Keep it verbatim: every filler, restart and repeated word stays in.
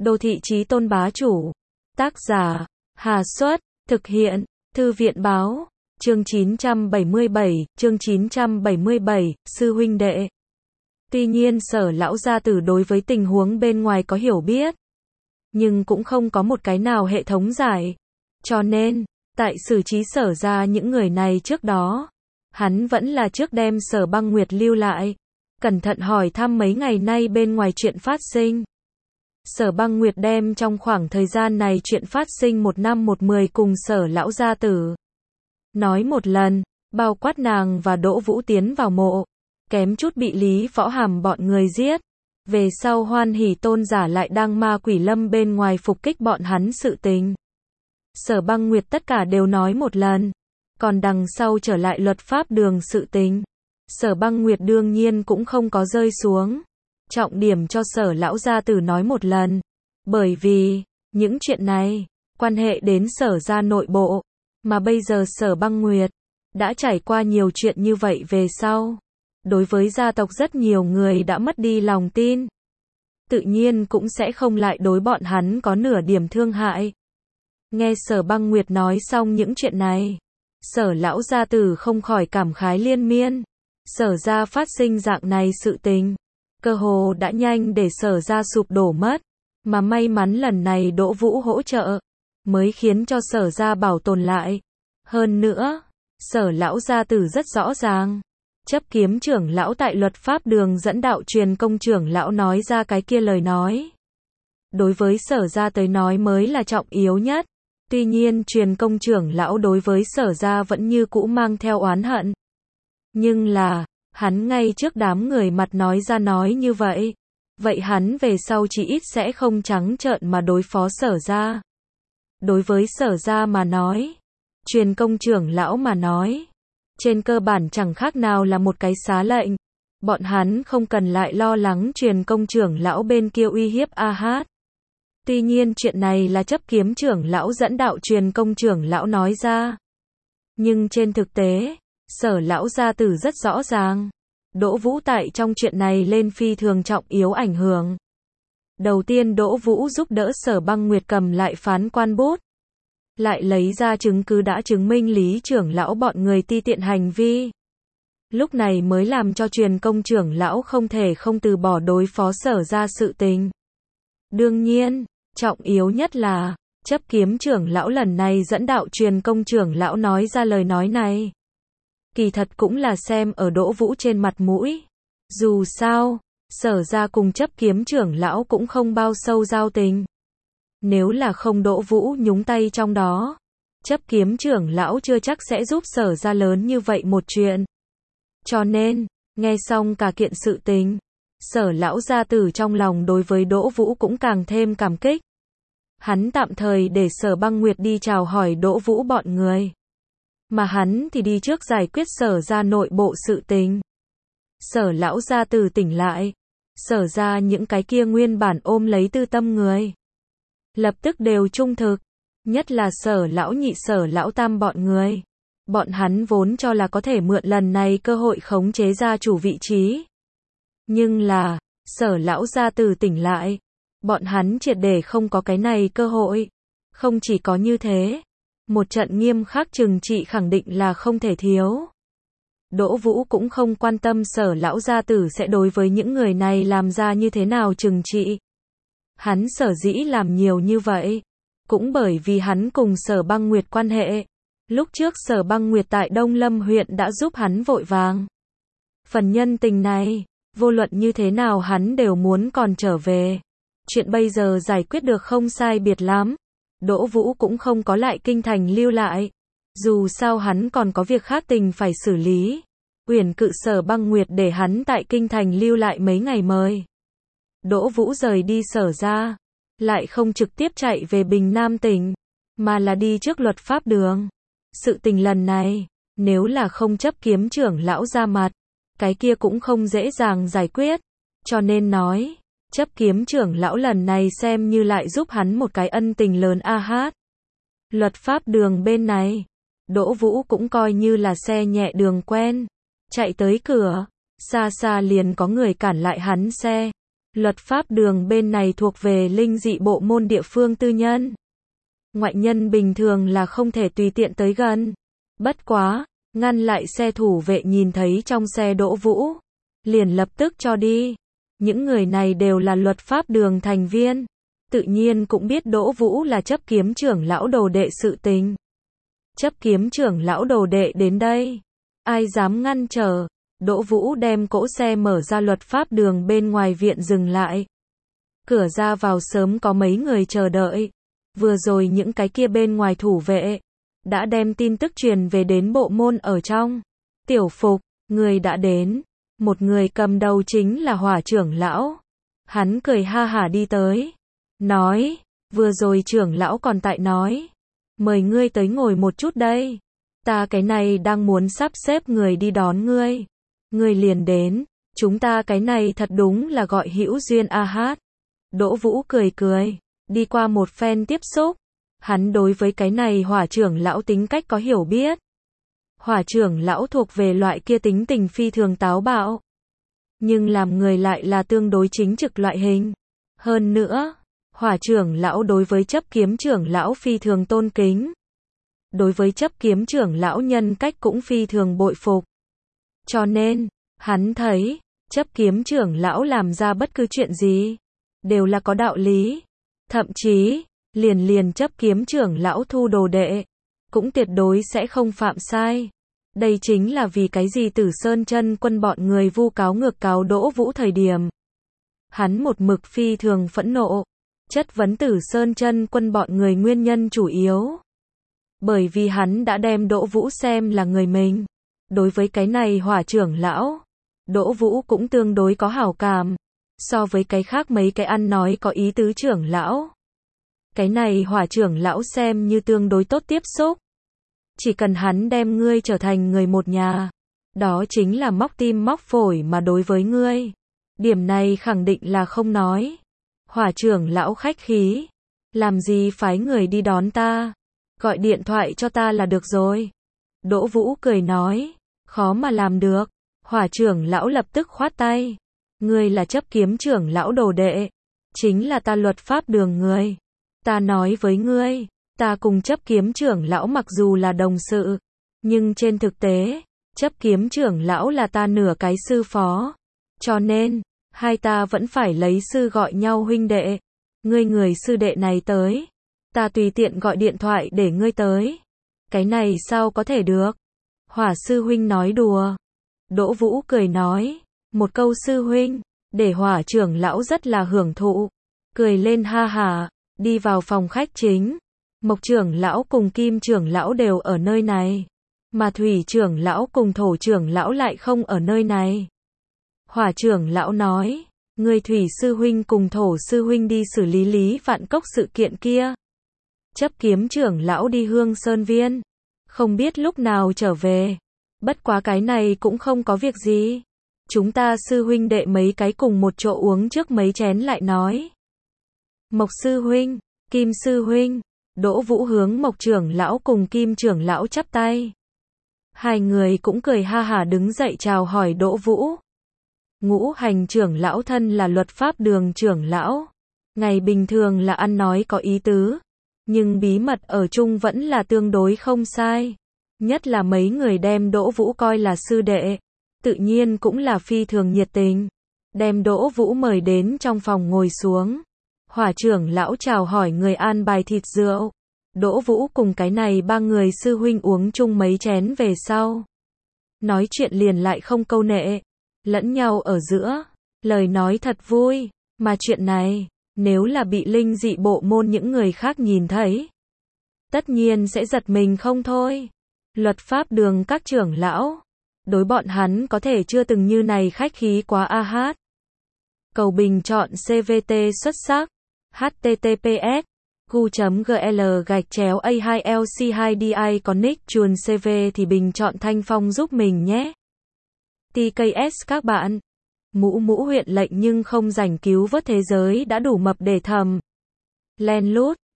Đô thị chí tôn bá chủ. Tác giả, Hà Xuất, thực hiện, Thư viện báo, chương chín trăm bảy mươi bảy, chương chín trăm bảy mươi bảy, sư huynh đệ. Tuy nhiên Sở lão gia tử đối với tình huống bên ngoài có hiểu biết, nhưng cũng không có một cái nào hệ thống giải. Cho nên, tại xử trí Sở ra những người này trước đó, hắn vẫn là trước đem Sở Băng Nguyệt lưu lại, cẩn thận hỏi thăm mấy ngày nay bên ngoài chuyện phát sinh. Sở Băng Nguyệt đem trong khoảng thời gian này chuyện phát sinh một năm một mười cùng Sở lão gia tử nói một lần, bao quát nàng và Đỗ Vũ tiến vào mộ, kém chút bị Lý Võ Hàm bọn người giết. Về sau Hoan Hỷ tôn giả lại đang ma quỷ lâm bên ngoài phục kích bọn hắn sự tình. Sở Băng Nguyệt tất cả đều nói một lần. Còn đằng sau trở lại luật pháp đường sự tình, Sở Băng Nguyệt đương nhiên cũng không có rơi xuống. Trọng điểm cho Sở lão gia tử nói một lần. Bởi vì, những chuyện này, quan hệ đến Sở gia nội bộ. Mà bây giờ Sở Băng Nguyệt đã trải qua nhiều chuyện như vậy về sau. Đối với gia tộc rất nhiều người đã mất đi lòng tin. Tự nhiên cũng sẽ không lại đối bọn hắn có nửa điểm thương hại. Nghe Sở Băng Nguyệt nói xong những chuyện này, Sở lão gia tử không khỏi cảm khái liên miên. Sở gia phát sinh dạng này sự tình, cơ hồ đã nhanh để Sở gia sụp đổ mất. Mà may mắn lần này Đỗ Vũ hỗ trợ, mới khiến cho Sở gia bảo tồn lại. Hơn nữa, Sở lão gia tử rất rõ ràng. Chấp kiếm trưởng lão tại luật pháp đường dẫn đạo truyền công trưởng lão nói ra cái kia lời nói. Đối với Sở gia tới nói mới là trọng yếu nhất. Tuy nhiên truyền công trưởng lão đối với Sở gia vẫn như cũ mang theo oán hận. Nhưng là, hắn ngay trước đám người mặt nói ra nói như vậy. Vậy hắn về sau chỉ ít sẽ không trắng trợn mà đối phó Sở gia. Đối với Sở gia mà nói, truyền công trưởng lão mà nói, trên cơ bản chẳng khác nào là một cái xá lệnh. Bọn hắn không cần lại lo lắng truyền công trưởng lão bên kia uy hiếp A Hát. Tuy nhiên chuyện này là chấp kiếm trưởng lão dẫn đạo truyền công trưởng lão nói ra. Nhưng trên thực tế, Sở lão gia tử rất rõ ràng. Đỗ Vũ tại trong chuyện này lên phi thường trọng yếu ảnh hưởng. Đầu tiên Đỗ Vũ giúp đỡ Sở Băng Nguyệt cầm lại phán quan bút. Lại lấy ra chứng cứ đã chứng minh Lý trưởng lão bọn người ti tiện hành vi. Lúc này mới làm cho truyền công trưởng lão không thể không từ bỏ đối phó Sở ra sự tình. Đương nhiên, trọng yếu nhất là, chấp kiếm trưởng lão lần này dẫn đạo truyền công trưởng lão nói ra lời nói này. Kỳ thật cũng là xem ở Đỗ Vũ trên mặt mũi. Dù sao, Sở ra cùng chấp kiếm trưởng lão cũng không bao sâu giao tình. Nếu là không Đỗ Vũ nhúng tay trong đó, chấp kiếm trưởng lão chưa chắc sẽ giúp Sở ra lớn như vậy một chuyện. Cho nên, nghe xong cả kiện sự tình, Sở lão gia tử trong lòng đối với Đỗ Vũ cũng càng thêm cảm kích. Hắn tạm thời để Sở Băng Nguyệt đi chào hỏi Đỗ Vũ bọn người. Mà hắn thì đi trước giải quyết Sở ra nội bộ sự tình. Sở lão gia tử tỉnh lại. Sở ra những cái kia nguyên bản ôm lấy tư tâm người, lập tức đều trung thực. Nhất là Sở lão nhị Sở lão tam bọn người. Bọn hắn vốn cho là có thể mượn lần này cơ hội khống chế gia chủ vị trí. Nhưng là, Sở lão gia tử tỉnh lại. Bọn hắn triệt để không có cái này cơ hội. Không chỉ có như thế, một trận nghiêm khắc trừng trị khẳng định là không thể thiếu. Đỗ Vũ cũng không quan tâm Sở lão gia tử sẽ đối với những người này làm ra như thế nào trừng trị. Hắn sở dĩ làm nhiều như vậy, cũng bởi vì hắn cùng Sở Băng Nguyệt quan hệ. Lúc trước Sở Băng Nguyệt tại Đông Lâm huyện đã giúp hắn vội vàng. Phần nhân tình này, vô luận như thế nào hắn đều muốn còn trở về. Chuyện bây giờ giải quyết được không sai biệt lắm. Đỗ Vũ cũng không có lại kinh thành lưu lại. Dù sao hắn còn có việc khác tình phải xử lý. Uyển cự Sở Băng Nguyệt để hắn tại kinh thành lưu lại mấy ngày mời. Đỗ Vũ rời đi Sở ra, lại không trực tiếp chạy về Bình Nam tỉnh, mà là đi trước luật pháp đường. Sự tình lần này, nếu là không chấp kiếm trưởng lão ra mặt, cái kia cũng không dễ dàng giải quyết. Cho nên nói, chấp kiếm trưởng lão lần này xem như lại giúp hắn một cái ân tình lớn A Hát. Luật pháp đường bên này, Đỗ Vũ cũng coi như là xe nhẹ đường quen. Chạy tới cửa, xa xa liền có người cản lại hắn xe. Luật pháp đường bên này thuộc về linh dị bộ môn địa phương tư nhân. Ngoại nhân bình thường là không thể tùy tiện tới gần. Bất quá, ngăn lại xe thủ vệ nhìn thấy trong xe Đỗ Vũ, liền lập tức cho đi. Những người này đều là luật pháp đường thành viên, tự nhiên cũng biết Đỗ Vũ là chấp kiếm trưởng lão đồ đệ sự tình. Chấp kiếm trưởng lão đồ đệ đến đây, ai dám ngăn trở. Đỗ Vũ đem cỗ xe mở ra luật pháp đường bên ngoài viện dừng lại. Cửa ra vào sớm có mấy người chờ đợi. Vừa rồi những cái kia bên ngoài thủ vệ đã đem tin tức truyền về đến bộ môn ở trong. Tiểu Phục, người đã đến. Một người cầm đầu chính là Hỏa trưởng lão. Hắn cười ha hả đi tới, nói, vừa rồi trưởng lão còn tại nói, mời ngươi tới ngồi một chút đây. Ta cái này đang muốn sắp xếp người đi đón ngươi. Ngươi liền đến, chúng ta cái này thật đúng là gọi hữu duyên a hát. Đỗ Vũ cười cười, đi qua một phen tiếp xúc. Hắn đối với cái này Hỏa trưởng lão tính cách có hiểu biết. Hỏa trưởng lão thuộc về loại kia tính tình phi thường táo bạo, nhưng làm người lại là tương đối chính trực loại hình. Hơn nữa, Hỏa trưởng lão đối với chấp kiếm trưởng lão phi thường tôn kính. Đối với chấp kiếm trưởng lão nhân cách cũng phi thường bội phục. Cho nên, hắn thấy, chấp kiếm trưởng lão làm ra bất cứ chuyện gì, đều là có đạo lý. Thậm chí, liền liền chấp kiếm trưởng lão thu đồ đệ, cũng tuyệt đối sẽ không phạm sai. Đây chính là vì cái gì Tử Sơn Chân Quân bọn người vu cáo ngược cáo Đỗ Vũ thời điểm. Hắn một mực phi thường phẫn nộ, chất vấn Tử Sơn Chân Quân bọn người nguyên nhân chủ yếu. Bởi vì hắn đã đem Đỗ Vũ xem là người mình. Đối với cái này Hỏa trưởng lão, Đỗ Vũ cũng tương đối có hảo cảm. So với cái khác mấy cái ăn nói có ý tứ trưởng lão, cái này Hỏa trưởng lão xem như tương đối tốt tiếp xúc. Chỉ cần hắn đem ngươi trở thành người một nhà, đó chính là móc tim móc phổi mà đối với ngươi. Điểm này khẳng định là không nói. Hỏa trưởng lão khách khí, làm gì phái người đi đón ta, gọi điện thoại cho ta là được rồi. Đỗ Vũ cười nói, khó mà làm được. Hỏa trưởng lão lập tức khoát tay, ngươi là chấp kiếm trưởng lão đồ đệ, chính là ta luật pháp đường người. Ta nói với ngươi, ta cùng chấp kiếm trưởng lão mặc dù là đồng sự, nhưng trên thực tế, chấp kiếm trưởng lão là ta nửa cái sư phó. Cho nên, hai ta vẫn phải lấy sư gọi nhau huynh đệ. Ngươi người sư đệ này tới, ta tùy tiện gọi điện thoại để ngươi tới. Cái này sao có thể được? Hỏa sư huynh nói đùa. Đỗ Vũ cười nói, một câu sư huynh, để Hỏa trưởng lão rất là hưởng thụ. Cười lên ha hả, đi vào phòng khách chính. Mộc trưởng lão cùng Kim trưởng lão đều ở nơi này, mà Thủy trưởng lão cùng Thổ trưởng lão lại không ở nơi này. Hỏa trưởng lão nói, người Thủy sư huynh cùng Thổ sư huynh đi xử lý Lý Vạn Cốc sự kiện kia. Chấp kiếm trưởng lão đi Hương Sơn Viên, không biết lúc nào trở về. Bất quá cái này cũng không có việc gì. Chúng ta sư huynh đệ mấy cái cùng một chỗ uống trước mấy chén lại nói. Mộc sư huynh, Kim sư huynh. Đỗ Vũ hướng Mộc trưởng lão cùng Kim trưởng lão chắp tay. Hai người cũng cười ha hả đứng dậy chào hỏi Đỗ Vũ. Ngũ hành trưởng lão thân là luật pháp đường trưởng lão. Ngày bình thường là ăn nói có ý tứ, nhưng bí mật ở chung vẫn là tương đối không sai. Nhất là mấy người đem Đỗ Vũ coi là sư đệ, tự nhiên cũng là phi thường nhiệt tình. Đem Đỗ Vũ mời đến trong phòng ngồi xuống. Hỏa trưởng lão chào hỏi người an bài thịt rượu. Đỗ Vũ cùng cái này ba người sư huynh uống chung mấy chén về sau. Nói chuyện liền lại không câu nệ, lẫn nhau ở giữa, lời nói thật vui, mà chuyện này, nếu là bị linh dị bộ môn những người khác nhìn thấy, tất nhiên sẽ giật mình không thôi. Luật pháp đường các trưởng lão, đối bọn hắn có thể chưa từng như này khách khí quá a hát. Cầu bình chọn xê vê tê xuất sắc. H T T P S gu.gl gạch chéo A hai L C hai D I Connect chuồn xê vê thì bình chọn Thanh Phong giúp mình nhé. T K S các bạn. Mũ mũ huyện lệnh nhưng không rảnh cứu vớt thế giới đã đủ mập để thầm. Len lút.